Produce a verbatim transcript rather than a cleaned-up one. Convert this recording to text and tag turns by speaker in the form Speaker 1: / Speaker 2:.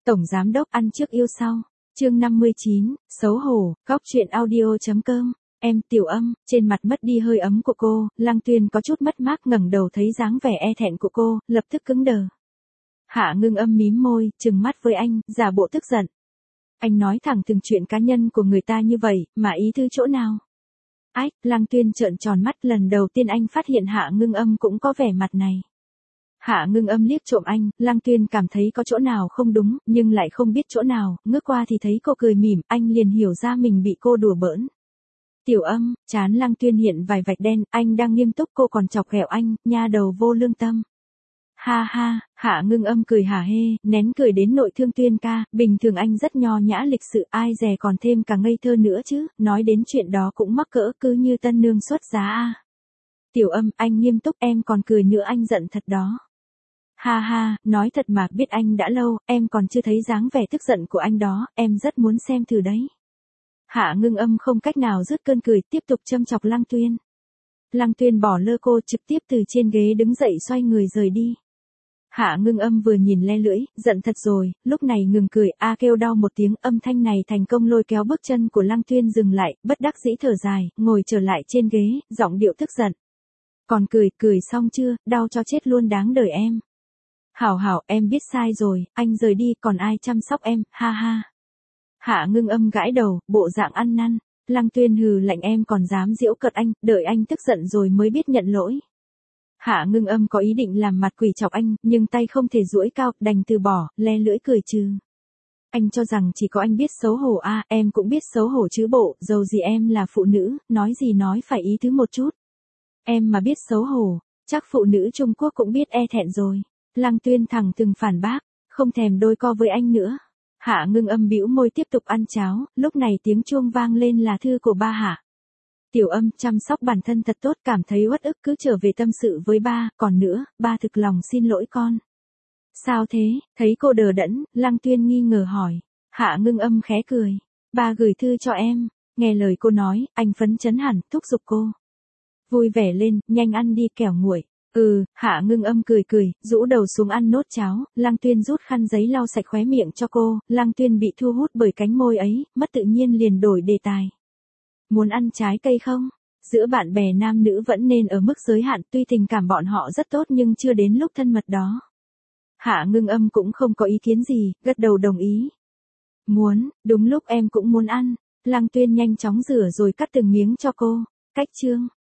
Speaker 1: Tổng giám đốc ăn trước yêu sau. Chương năm mươi chín, xấu hổ, góc truyện audio.com. Em Tiểu Âm, trên mặt mất đi hơi ấm của cô, Lăng Tuyên có chút mất mát ngẩng đầu thấy dáng vẻ e thẹn của cô, lập tức cứng đờ. Hạ Ngưng Âm mím môi, trừng mắt với anh, giả bộ tức giận. Anh nói thẳng từng chuyện cá nhân của người ta như vậy, mà ý tứ chỗ nào? Ách, Lăng Tuyên trợn tròn mắt, lần đầu tiên anh phát hiện Hạ Ngưng Âm cũng có vẻ mặt này. Hạ Ngưng Âm liếc trộm anh, Lăng Tuyên cảm thấy có chỗ nào không đúng, nhưng lại không biết chỗ nào, ngước qua thì thấy cô cười mỉm, anh liền hiểu ra mình bị cô đùa bỡn. Tiểu Âm, trán Lăng Tuyên hiện vài vạch đen, anh đang nghiêm túc cô còn chọc ghẹo anh, nha đầu vô lương tâm. Ha ha, Hạ Ngưng Âm cười hả hê, nén cười đến nội thương Tuyên ca, bình thường anh rất nho nhã lịch sự, ai dè còn thêm cả ngây thơ nữa chứ, nói đến chuyện đó cũng mắc cỡ, cứ như tân nương xuất giá a. Tiểu Âm, anh nghiêm túc, em còn cười nữa, anh giận thật đó. Ha ha, nói thật mà, biết anh đã lâu, em còn chưa thấy dáng vẻ tức giận của anh đó, em rất muốn xem thử đấy. Hạ Ngưng Âm không cách nào dứt cơn cười, tiếp tục châm chọc Lăng Tuyên. Lăng Tuyên bỏ lơ cô, trực tiếp từ trên ghế đứng dậy xoay người rời đi. Hạ Ngưng Âm vừa nhìn le lưỡi, giận thật rồi, lúc này ngừng cười, a kêu đau một tiếng, âm thanh này thành công lôi kéo bước chân của Lăng Tuyên dừng lại, bất đắc dĩ thở dài, ngồi trở lại trên ghế, giọng điệu tức giận. Còn cười, cười xong chưa, đau cho chết luôn đáng đời em. Hảo hảo, em biết sai rồi, anh rời đi, còn ai chăm sóc em, ha ha. Hạ Ngưng Âm gãi đầu, bộ dạng ăn năn. Lăng Tuyên hừ lạnh, em còn dám giễu cợt anh, đợi anh tức giận rồi mới biết nhận lỗi. Hạ Ngưng Âm có ý định làm mặt quỷ chọc anh, nhưng tay không thể duỗi cao, đành từ bỏ, le lưỡi cười trừ. Anh cho rằng chỉ có anh biết xấu hổ à, em cũng biết xấu hổ chứ bộ, dầu gì em là phụ nữ, nói gì nói phải ý tứ một chút. Em mà biết xấu hổ, chắc phụ nữ Trung Quốc cũng biết e thẹn rồi. Lăng Tuyên thẳng thừng phản bác, không thèm đôi co với anh nữa. Hạ Ngưng Âm bĩu môi tiếp tục ăn cháo, lúc này tiếng chuông vang lên là thư của ba Hạ. Tiểu Âm, chăm sóc bản thân thật tốt, cảm thấy uất ức cứ trở về tâm sự với ba, còn nữa, ba thực lòng xin lỗi con. Sao thế, thấy cô đờ đẫn, Lăng Tuyên nghi ngờ hỏi. Hạ Ngưng Âm khẽ cười, ba gửi thư cho em, nghe lời cô nói, anh phấn chấn hẳn, thúc giục cô. Vui vẻ lên, nhanh ăn đi kẻo nguội. Ừ, Hạ Ngưng Âm cười cười, rũ đầu xuống ăn nốt cháo, Lăng Tuyên rút khăn giấy lau sạch khóe miệng cho cô, Lăng Tuyên bị thu hút bởi cánh môi ấy, mất tự nhiên liền đổi đề tài. Muốn ăn trái cây không? Giữa bạn bè nam nữ vẫn nên ở mức giới hạn, tuy tình cảm bọn họ rất tốt nhưng chưa đến lúc thân mật đó. Hạ Ngưng Âm cũng không có ý kiến gì, gật đầu đồng ý. Muốn, đúng lúc em cũng muốn ăn. Lăng Tuyên nhanh chóng rửa rồi cắt từng miếng cho cô. Cách chương